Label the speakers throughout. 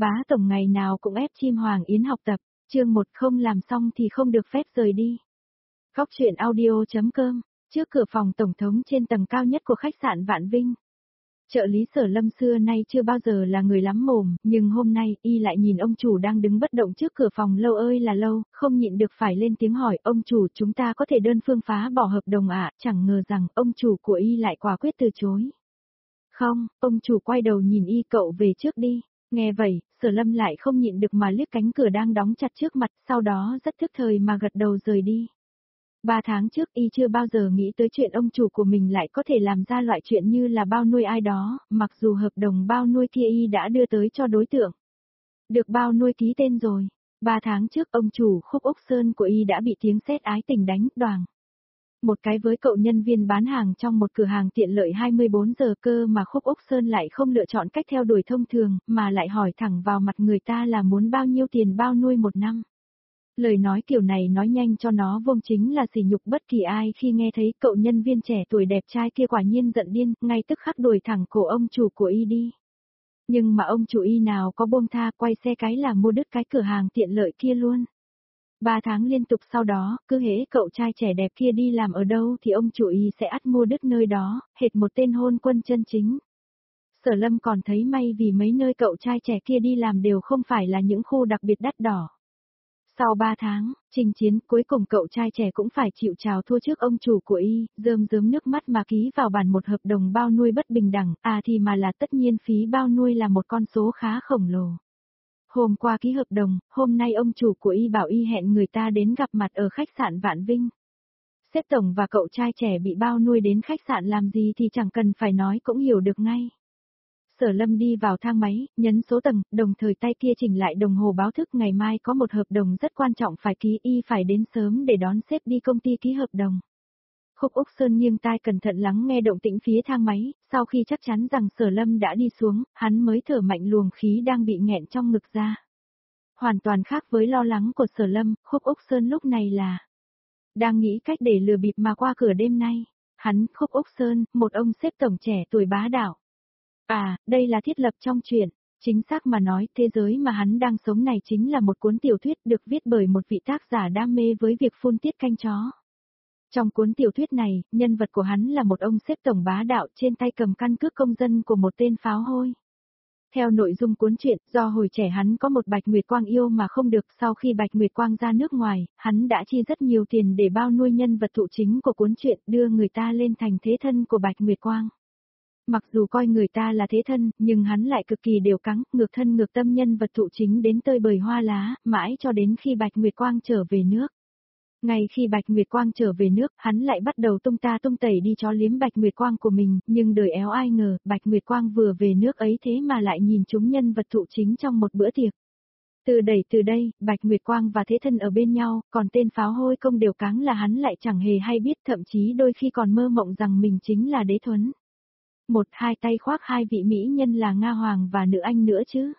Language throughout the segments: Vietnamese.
Speaker 1: Bá tổng ngày nào cũng ép chim Hoàng Yến học tập, chương 1 không làm xong thì không được phép rời đi. Góc truyện audio.com, trước cửa phòng tổng thống trên tầng cao nhất của khách sạn Vạn Vinh. Trợ lý Sở Lâm xưa nay chưa bao giờ là người lắm mồm, nhưng hôm nay y lại nhìn ông chủ đang đứng bất động trước cửa phòng lâu ơi là lâu, không nhịn được phải lên tiếng hỏi, ông chủ chúng ta có thể đơn phương phá bỏ hợp đồng ạ, chẳng ngờ rằng ông chủ của y lại quả quyết từ chối. Không, ông chủ quay đầu nhìn y, cậu về trước đi. Nghe vậy, Sở Lâm lại không nhịn được mà liếc cánh cửa đang đóng chặt trước mặt, sau đó rất thức thời mà gật đầu rời đi. 3 tháng trước y chưa bao giờ nghĩ tới chuyện ông chủ của mình lại có thể làm ra loại chuyện như là bao nuôi ai đó, mặc dù hợp đồng bao nuôi kia y đã đưa tới cho đối tượng. Được bao nuôi ký tên rồi. 3 tháng trước ông chủ Khúc Úc Sơn của y đã bị tiếng sét ái tình đánh đoàng. Một cái với cậu nhân viên bán hàng trong một cửa hàng tiện lợi 24 giờ cơ mà Khúc Úc Sơn lại không lựa chọn cách theo đuổi thông thường, mà lại hỏi thẳng vào mặt người ta là muốn bao nhiêu tiền bao nuôi 1 năm. Lời nói kiểu này nói nhanh cho nó vông chính là sỉ nhục bất kỳ ai khi nghe thấy cậu nhân viên trẻ tuổi đẹp trai kia quả nhiên giận điên, ngay tức khắc đuổi thẳng cổ ông chủ của y đi. Nhưng mà ông chủ y nào có buông tha, quay xe cái là mua đứt cái cửa hàng tiện lợi kia luôn. 3 tháng liên tục sau đó, cứ hễ cậu trai trẻ đẹp kia đi làm ở đâu thì ông chủ y sẽ ắt mua đứt nơi đó, hệt một tên hôn quân chân chính. Sở Lâm còn thấy may vì mấy nơi cậu trai trẻ kia đi làm đều không phải là những khu đặc biệt đắt đỏ. Sau 3 tháng, chinh chiến, cuối cùng cậu trai trẻ cũng phải chịu chào thua trước ông chủ của y, rơm rớm nước mắt mà ký vào bản một hợp đồng bao nuôi bất bình đẳng, thì mà là tất nhiên phí bao nuôi là một con số khá khổng lồ. Hôm qua ký hợp đồng, hôm nay ông chủ của y bảo y hẹn người ta đến gặp mặt ở khách sạn Vạn Vinh. Sếp tổng và cậu trai trẻ bị bao nuôi đến khách sạn làm gì thì chẳng cần phải nói cũng hiểu được ngay. Sở Lâm đi vào thang máy, nhấn số tầng, đồng thời tay kia chỉnh lại đồng hồ báo thức, ngày mai có một hợp đồng rất quan trọng phải ký, y phải đến sớm để đón sếp đi công ty ký hợp đồng. Khúc Úc Sơn nghiêng tai cẩn thận lắng nghe động tĩnh phía thang máy, sau khi chắc chắn rằng Sở Lâm đã đi xuống, hắn mới thở mạnh luồng khí đang bị nghẹn trong ngực ra. Hoàn toàn khác với lo lắng của Sở Lâm, Khúc Úc Sơn lúc này là đang nghĩ cách để lừa bịp mà qua cửa đêm nay. Hắn, Khúc Úc Sơn, một ông sếp tổng trẻ tuổi bá đạo. Đây là thiết lập trong truyện. Chính xác mà nói, thế giới mà hắn đang sống này chính là một cuốn tiểu thuyết được viết bởi một vị tác giả đam mê với việc phun tiết canh chó. Trong cuốn tiểu thuyết này, nhân vật của hắn là một ông sếp tổng bá đạo trên tay cầm căn cước công dân của một tên pháo hôi. Theo nội dung cuốn truyện, do hồi trẻ hắn có một Bạch Nguyệt Quang yêu mà không được, sau khi Bạch Nguyệt Quang ra nước ngoài, hắn đã chi rất nhiều tiền để bao nuôi nhân vật thụ chính của cuốn truyện, đưa người ta lên thành thế thân của Bạch Nguyệt Quang. Mặc dù coi người ta là thế thân, nhưng hắn lại cực kỳ đều cắng, ngược thân ngược tâm nhân vật thụ chính đến tơi bời hoa lá, mãi cho đến khi Bạch Nguyệt Quang trở về nước. Ngay khi Bạch Nguyệt Quang trở về nước, hắn lại bắt đầu tung ta tung tẩy đi chó liếm Bạch Nguyệt Quang của mình, nhưng đời éo ai ngờ, Bạch Nguyệt Quang vừa về nước ấy thế mà lại nhìn chúng nhân vật thụ chính trong một bữa tiệc. Từ đây, Bạch Nguyệt Quang và thế thân ở bên nhau, còn tên pháo hôi công đều cáng là hắn lại chẳng hề hay biết, thậm chí đôi khi còn mơ mộng rằng mình chính là đế thuấn. Hai tay khoác hai vị mỹ nhân là Nga Hoàng và Nữ Anh nữa chứ.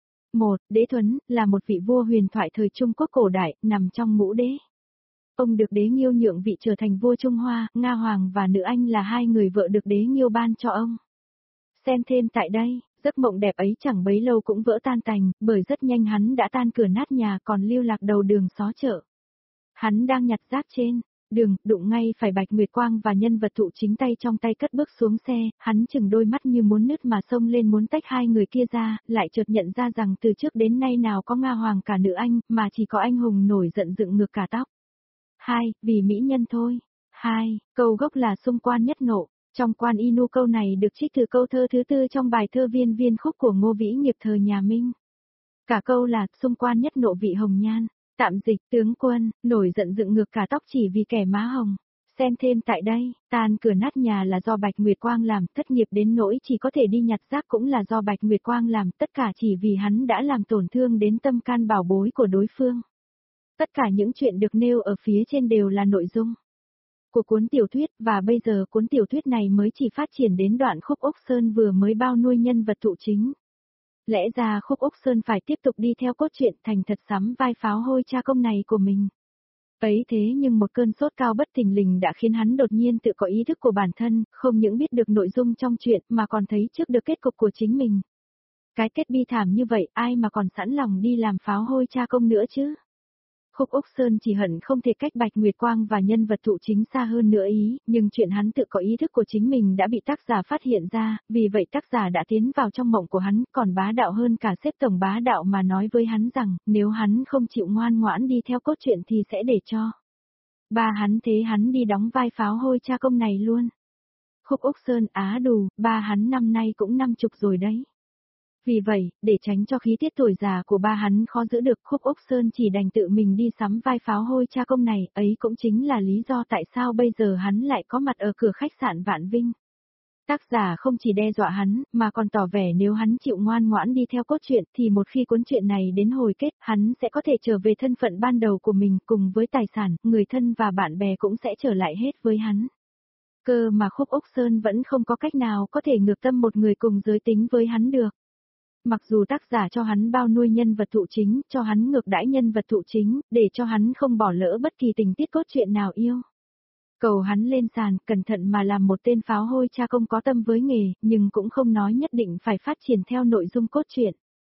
Speaker 1: Đế Thuấn, là một vị vua huyền thoại thời Trung Quốc cổ đại, nằm trong ngũ đế. Ông được đế Nghiêu nhượng vị trở thành vua Trung Hoa, Nga Hoàng và Nữ Anh là hai người vợ được đế Nghiêu ban cho ông. Xem thêm tại đây, giấc mộng đẹp ấy chẳng bấy lâu cũng vỡ tan tành, bởi rất nhanh hắn đã tan cửa nát nhà còn lưu lạc đầu đường xó chợ. Hắn đang nhặt rác trên đường, đụng ngay phải Bạch Nguyệt Quang và nhân vật thụ chính tay trong tay cất bước xuống xe, hắn chừng đôi mắt như muốn nứt mà xông lên muốn tách hai người kia ra, lại chợt nhận ra rằng từ trước đến nay nào có Nga Hoàng cả Nữ Anh, mà chỉ có anh hùng nổi giận dựng ngược cả tóc. Vì mỹ nhân thôi. Câu gốc là xung quan nhất nộ. Trong Quan Inu câu này được trích từ câu thơ thứ 4 trong bài thơ Viên Viên Khúc của Ngô Vĩ Nghiệp thời nhà Minh. Cả câu là xung quan nhất nộ vị hồng nhan. Tạm dịch, tướng quân, nổi giận dựng ngược cả tóc chỉ vì kẻ má hồng. Xem thêm tại đây, tan cửa nát nhà là do Bạch Nguyệt Quang làm, thất nghiệp đến nỗi chỉ có thể đi nhặt rác cũng là do Bạch Nguyệt Quang làm, tất cả chỉ vì hắn đã làm tổn thương đến tâm can bảo bối của đối phương. Tất cả những chuyện được nêu ở phía trên đều là nội dung của cuốn tiểu thuyết, và bây giờ cuốn tiểu thuyết này mới chỉ phát triển đến đoạn Khúc Úc Sơn vừa mới bao nuôi nhân vật thụ chính. Lẽ ra Khúc Úc Sơn phải tiếp tục đi theo cốt truyện thành thật sắm vai pháo hôi cha công này của mình. Ấy thế nhưng một cơn sốt cao bất thình lình đã khiến hắn đột nhiên tự có ý thức của bản thân, không những biết được nội dung trong truyện mà còn thấy trước được kết cục của chính mình. Cái kết bi thảm như vậy ai mà còn sẵn lòng đi làm pháo hôi cha công nữa chứ? Khúc Úc Sơn chỉ hận không thể cách Bạch Nguyệt Quang và nhân vật thụ chính xa hơn nữa ý, nhưng chuyện hắn tự có ý thức của chính mình đã bị tác giả phát hiện ra, vì vậy tác giả đã tiến vào trong mộng của hắn, còn bá đạo hơn cả xếp tổng bá đạo mà nói với hắn rằng, nếu hắn không chịu ngoan ngoãn đi theo cốt truyện thì sẽ để cho ba hắn thế hắn đi đóng vai pháo hôi cha công này luôn. Khúc Úc Sơn á đù, ba hắn năm nay cũng 50 rồi đấy. Vì vậy, để tránh cho khí tiết tuổi già của ba hắn khó giữ được, Khúc Úc Sơn chỉ đành tự mình đi sắm vai pháo hôi cha công này, ấy cũng chính là lý do tại sao bây giờ hắn lại có mặt ở cửa khách sạn Vạn Vinh. Tác giả không chỉ đe dọa hắn, mà còn tỏ vẻ nếu hắn chịu ngoan ngoãn đi theo cốt truyện thì một khi cuốn truyện này đến hồi kết, hắn sẽ có thể trở về thân phận ban đầu của mình cùng với tài sản, người thân và bạn bè cũng sẽ trở lại hết với hắn. Cơ mà Khúc Úc Sơn vẫn không có cách nào có thể ngược tâm một người cùng giới tính với hắn được. Mặc dù tác giả cho hắn bao nuôi nhân vật thụ chính, cho hắn ngược đãi nhân vật thụ chính, để cho hắn không bỏ lỡ bất kỳ tình tiết cốt truyện nào yêu. Cầu hắn lên sàn, cẩn thận mà làm một tên pháo hôi cha công có tâm với nghề, nhưng cũng không nói nhất định phải phát triển theo nội dung cốt truyện.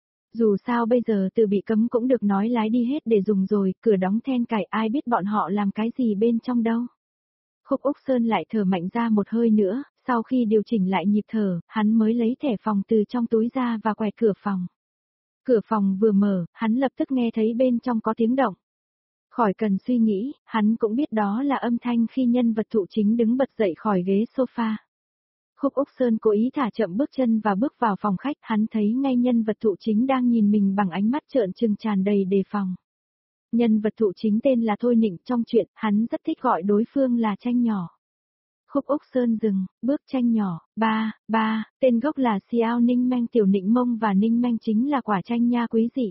Speaker 1: Dù sao bây giờ từ bị cấm cũng được nói lái đi hết để dùng rồi, cửa đóng then cài ai biết bọn họ làm cái gì bên trong đâu. Khúc Úc Sơn lại thở mạnh ra một hơi nữa, sau khi điều chỉnh lại nhịp thở, hắn mới lấy thẻ phòng từ trong túi ra và quẹt cửa phòng. Cửa phòng vừa mở, hắn lập tức nghe thấy bên trong có tiếng động. Khỏi cần suy nghĩ, hắn cũng biết đó là âm thanh khi nhân vật thụ chính đứng bật dậy khỏi ghế sofa. Khúc Úc Sơn cố ý thả chậm bước chân và bước vào phòng khách, hắn thấy ngay nhân vật thụ chính đang nhìn mình bằng ánh mắt trợn trừng tràn đầy đề phòng. Nhân vật thụ chính tên là Thôi Nịnh, trong truyện, hắn rất thích gọi đối phương là Tranh Nhỏ. Khúc Úc Sơn dừng, bước Tranh Nhỏ, ba, tên gốc là Xiao Ninh Meng Tiểu Nịnh Mông và Ninh Meng chính là quả chanh nha quý dị.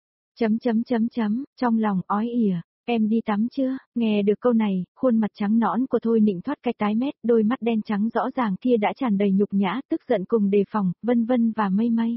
Speaker 1: Trong lòng ói ỉa, em đi tắm chưa? Nghe được câu này, khuôn mặt trắng nõn của Thôi Nịnh thoát cái tái mét, đôi mắt đen trắng rõ ràng kia đã tràn đầy nhục nhã, tức giận cùng đề phòng, vân vân và mây mây.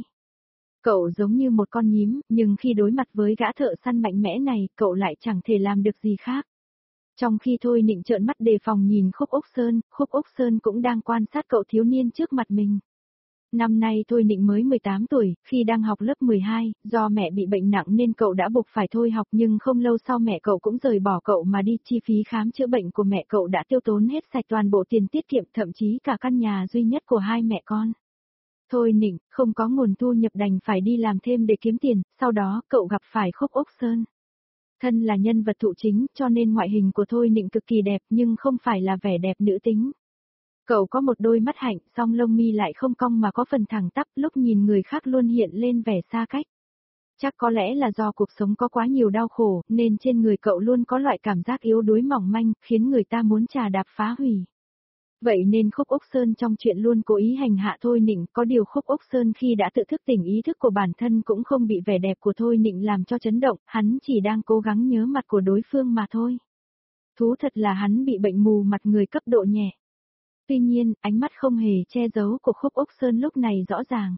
Speaker 1: Cậu giống như một con nhím, nhưng khi đối mặt với gã thợ săn mạnh mẽ này, cậu lại chẳng thể làm được gì khác. Trong khi Thôi Nịnh trợn mắt đề phòng nhìn Khúc Úc Sơn cũng đang quan sát cậu thiếu niên trước mặt mình. Năm nay Thôi Nịnh mới 18 tuổi, khi đang học lớp 12, do mẹ bị bệnh nặng nên cậu đã buộc phải thôi học nhưng không lâu sau mẹ cậu cũng rời bỏ cậu mà đi, chi phí khám chữa bệnh của mẹ cậu đã tiêu tốn hết sạch toàn bộ tiền tiết kiệm, thậm chí cả căn nhà duy nhất của hai mẹ con. Thôi Nịnh, không có nguồn thu nhập đành phải đi làm thêm để kiếm tiền, sau đó cậu gặp phải Khúc Úc Sơn. Thân là nhân vật thụ chính cho nên ngoại hình của Thôi Nịnh cực kỳ đẹp nhưng không phải là vẻ đẹp nữ tính. Cậu có một đôi mắt hạnh, song lông mi lại không cong mà có phần thẳng tắp, lúc nhìn người khác luôn hiện lên vẻ xa cách. Chắc có lẽ là do cuộc sống có quá nhiều đau khổ, nên trên người cậu luôn có loại cảm giác yếu đuối mỏng manh, khiến người ta muốn trà đạp phá hủy. Vậy nên Khúc Úc Sơn trong chuyện luôn cố ý hành hạ Thôi Nịnh, có điều Khúc Úc Sơn khi đã tự thức tỉnh ý thức của bản thân cũng không bị vẻ đẹp của Thôi Nịnh làm cho chấn động, hắn chỉ đang cố gắng nhớ mặt của đối phương mà thôi. Thú thật là hắn bị bệnh mù mặt người cấp độ nhẹ. Tuy nhiên, ánh mắt không hề che giấu của Khúc Úc Sơn lúc này rõ ràng.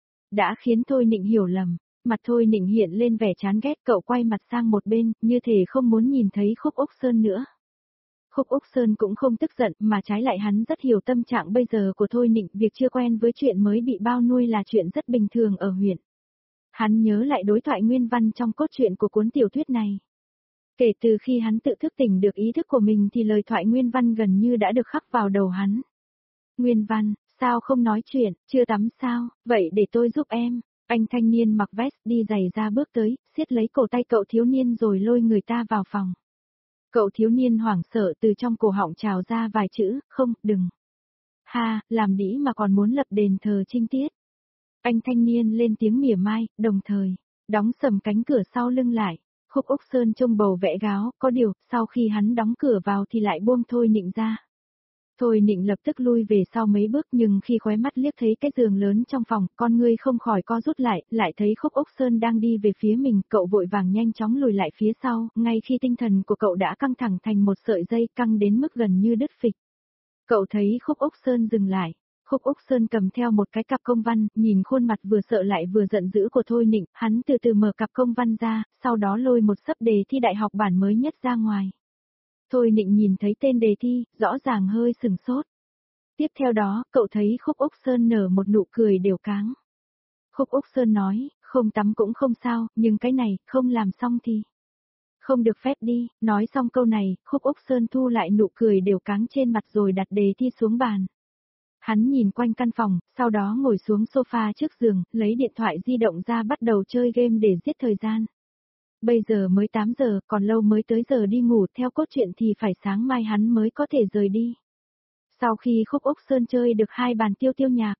Speaker 1: Đã khiến Thôi Nịnh hiểu lầm, mặt Thôi Nịnh hiện lên vẻ chán ghét, cậu quay mặt sang một bên, như thể không muốn nhìn thấy Khúc Úc Sơn nữa. Khúc Úc Sơn cũng không tức giận, mà trái lại hắn rất hiểu tâm trạng bây giờ của Thôi Nịnh, việc chưa quen với chuyện mới bị bao nuôi là chuyện rất bình thường ở huyện. Hắn nhớ lại đối thoại nguyên văn trong cốt truyện của cuốn tiểu thuyết này. Kể từ khi hắn tự thức tỉnh được ý thức của mình thì lời thoại nguyên văn gần như đã được khắc vào đầu hắn. Nguyên văn, sao không nói chuyện, chưa tắm sao, vậy để tôi giúp em. Anh thanh niên mặc vest đi giày ra bước tới, siết lấy cổ tay cậu thiếu niên rồi lôi người ta vào phòng. Cậu thiếu niên hoảng sợ từ trong cổ họng trào ra vài chữ, không, đừng. Ha, làm đĩ mà còn muốn lập đền thờ trinh tiết. Anh thanh niên lên tiếng mỉa mai, đồng thời, đóng sầm cánh cửa sau lưng lại. Khúc Úc Sơn trông bầu vẽ gáo, có điều, sau khi hắn đóng cửa vào thì lại buông Thôi Nịnh ra. Thôi Nịnh lập tức lui về sau mấy bước nhưng khi khóe mắt liếc thấy cái giường lớn trong phòng, con ngươi không khỏi co rút lại thấy Khúc Úc Sơn đang đi về phía mình, cậu vội vàng nhanh chóng lùi lại phía sau, ngay khi tinh thần của cậu đã căng thẳng thành một sợi dây căng đến mức gần như đứt phịch. Cậu thấy Khúc Úc Sơn dừng lại. Khúc Úc Sơn cầm theo một cái cặp công văn, nhìn khuôn mặt vừa sợ lại vừa giận dữ của Thôi Nịnh, hắn từ từ mở cặp công văn ra, sau đó lôi một sấp đề thi đại học bản mới nhất ra ngoài. Thôi Nịnh nhìn thấy tên đề thi, rõ ràng hơi sừng sốt. Tiếp theo đó, cậu thấy Khúc Úc Sơn nở một nụ cười đều cáng. Khúc Úc Sơn nói, không tắm cũng không sao, nhưng cái này, không làm xong thì không được phép đi. Nói xong câu này, Khúc Úc Sơn thu lại nụ cười đều cáng trên mặt rồi đặt đề thi xuống bàn. Hắn nhìn quanh căn phòng, sau đó ngồi xuống sofa trước giường, lấy điện thoại di động ra bắt đầu chơi game để giết thời gian. Bây giờ mới 8 giờ, còn lâu mới tới giờ đi ngủ, theo cốt truyện thì phải sáng mai hắn mới có thể rời đi. Sau khi Khúc Úc Sơn chơi được 2 bàn tiêu tiêu nhạc.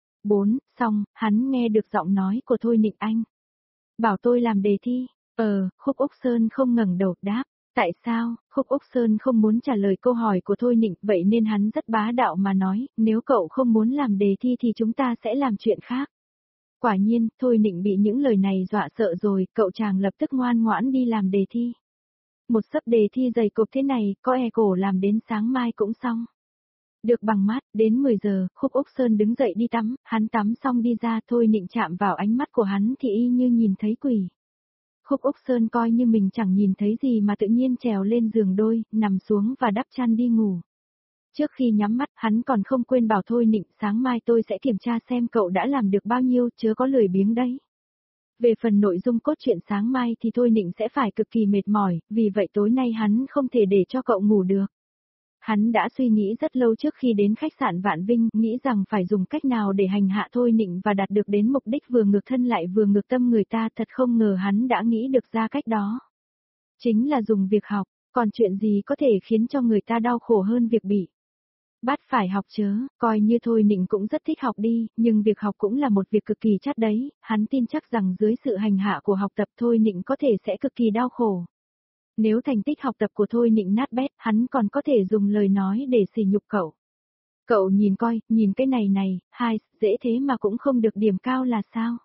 Speaker 1: 4, xong, hắn nghe được giọng nói của Thôi Nịnh Anh. Bảo tôi làm đề thi. Khúc Úc Sơn không ngẩng đầu đáp. Tại sao? Khúc Úc Sơn không muốn trả lời câu hỏi của Thôi Nịnh, vậy nên hắn rất bá đạo mà nói, nếu cậu không muốn làm đề thi thì chúng ta sẽ làm chuyện khác. Quả nhiên, Thôi Nịnh bị những lời này dọa sợ rồi, cậu chàng lập tức ngoan ngoãn đi làm đề thi. Một sấp đề thi dày cộp thế này, có e cổ làm đến sáng mai cũng xong. Được bằng mát, đến 10 giờ, Khúc Úc Sơn đứng dậy đi tắm, hắn tắm xong đi ra, Thôi Nịnh chạm vào ánh mắt của hắn thì y như nhìn thấy quỷ. Khúc Úc Sơn coi như mình chẳng nhìn thấy gì mà tự nhiên trèo lên giường đôi, nằm xuống và đắp chăn đi ngủ. Trước khi nhắm mắt, hắn còn không quên bảo Thôi Nịnh, sáng mai tôi sẽ kiểm tra xem cậu đã làm được bao nhiêu, chớ có lười biếng đấy. Về phần nội dung cốt truyện sáng mai thì Thôi Nịnh sẽ phải cực kỳ mệt mỏi, vì vậy tối nay hắn không thể để cho cậu ngủ được. Hắn đã suy nghĩ rất lâu trước khi đến khách sạn Vạn Vinh, nghĩ rằng phải dùng cách nào để hành hạ Thôi Nịnh và đạt được đến mục đích vừa ngược thân lại vừa ngược tâm người ta, thật không ngờ hắn đã nghĩ được ra cách đó. Chính là dùng việc học, còn chuyện gì có thể khiến cho người ta đau khổ hơn việc bị bắt phải học chớ, coi như Thôi Nịnh cũng rất thích học đi, nhưng việc học cũng là một việc cực kỳ chát đấy, hắn tin chắc rằng dưới sự hành hạ của học tập Thôi Nịnh có thể sẽ cực kỳ đau khổ. Nếu thành tích học tập của Thôi Nịnh nát bét, hắn còn có thể dùng lời nói để sỉ nhục cậu. Cậu nhìn coi, nhìn cái này, dễ thế mà cũng không được điểm cao là sao?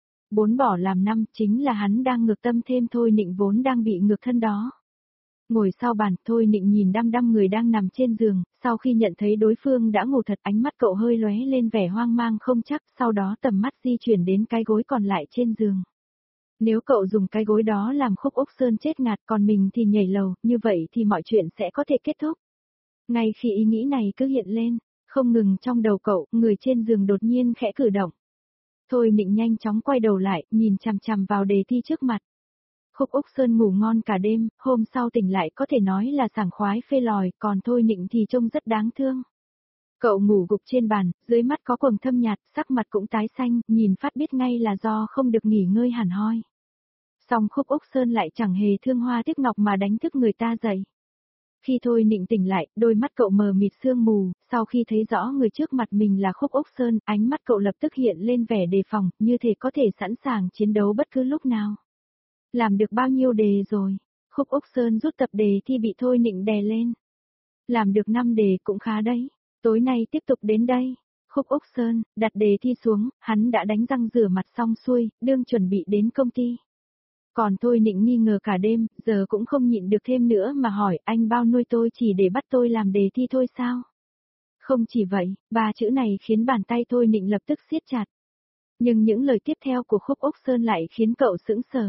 Speaker 1: 4 bỏ làm 5, chính là hắn đang ngược tâm thêm Thôi Nịnh vốn đang bị ngược thân đó. Ngồi sau bàn, Thôi Nịnh nhìn đăm đăm người đang nằm trên giường, sau khi nhận thấy đối phương đã ngủ thật, ánh mắt cậu hơi lóe lên vẻ hoang mang không chắc, sau đó tầm mắt di chuyển đến cái gối còn lại trên giường. Nếu cậu dùng cái gối đó làm Khúc Úc Sơn chết ngạt, còn mình thì nhảy lầu, như vậy thì mọi chuyện sẽ có thể kết thúc. Ngay khi ý nghĩ này cứ hiện lên, không ngừng trong đầu cậu, người trên giường đột nhiên khẽ cử động. Thôi Nịnh nhanh chóng quay đầu lại, nhìn chằm chằm vào đề thi trước mặt. Khúc Úc Sơn ngủ ngon cả đêm, hôm sau tỉnh lại có thể nói là sảng khoái phê lòi, còn Thôi Nịnh thì trông rất đáng thương. Cậu ngủ gục trên bàn, dưới mắt có quầng thâm nhạt, sắc mặt cũng tái xanh, nhìn phát biết ngay là do không được nghỉ ngơi hẳn hoi. Song Khúc Úc Sơn lại chẳng hề thương hoa tiếc ngọc mà đánh thức người ta dậy. Khi Thôi Nịnh tỉnh lại, đôi mắt cậu mờ mịt sương mù, sau khi thấy rõ người trước mặt mình là Khúc Úc Sơn, ánh mắt cậu lập tức hiện lên vẻ đề phòng, như thể có thể sẵn sàng chiến đấu bất cứ lúc nào. Làm được bao nhiêu đề rồi? Khúc Úc Sơn rút tập đề thi bị Thôi Nịnh đè lên. Làm được 5 đề cũng khá đấy, tối nay tiếp tục đến đây. Khúc Úc Sơn, đặt đề thi xuống, hắn đã đánh răng rửa mặt xong xuôi, đương chuẩn bị đến công ty. Còn Thôi Nịnh nghi ngờ cả đêm, giờ cũng không nhịn được thêm nữa mà hỏi anh bao nuôi tôi chỉ để bắt tôi làm đề thi thôi sao? Không chỉ vậy, 3 chữ này khiến bàn tay Thôi Nịnh lập tức siết chặt. Nhưng những lời tiếp theo của Khúc Úc Sơn lại khiến cậu sững sờ.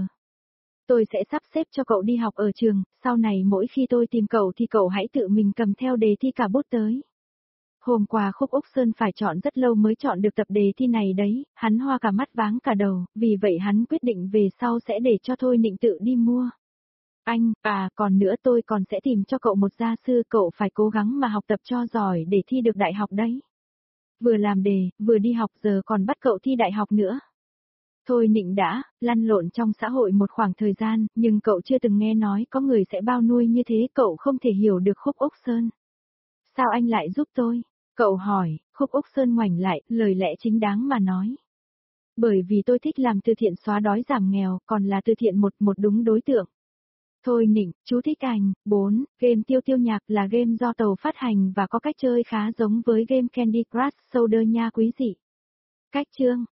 Speaker 1: Tôi sẽ sắp xếp cho cậu đi học ở trường, sau này mỗi khi tôi tìm cậu thì cậu hãy tự mình cầm theo đề thi cả bút tới. Hôm qua Khúc Úc Sơn phải chọn rất lâu mới chọn được tập đề thi này đấy, hắn hoa cả mắt váng cả đầu, vì vậy hắn quyết định về sau sẽ để cho Thôi Nịnh tự đi mua. Anh, còn nữa tôi còn sẽ tìm cho cậu một gia sư, cậu phải cố gắng mà học tập cho giỏi để thi được đại học đấy. Vừa làm đề, vừa đi học giờ còn bắt cậu thi đại học nữa. Thôi Nịnh đã lăn lộn trong xã hội một khoảng thời gian, nhưng cậu chưa từng nghe nói có người sẽ bao nuôi như thế, cậu không thể hiểu được Khúc Úc Sơn. Sao anh lại giúp tôi? Cậu hỏi, Khúc Úc Sơn ngoảnh lại, lời lẽ chính đáng mà nói. Bởi vì tôi thích làm từ thiện xóa đói giảm nghèo, còn là từ thiện một đúng đối tượng. Thôi Nịnh, chú thích ảnh. 4. Game tiêu tiêu nhạc là game do tàu phát hành và có cách chơi khá giống với game Candy Crush Soda nha quý vị. Cách chương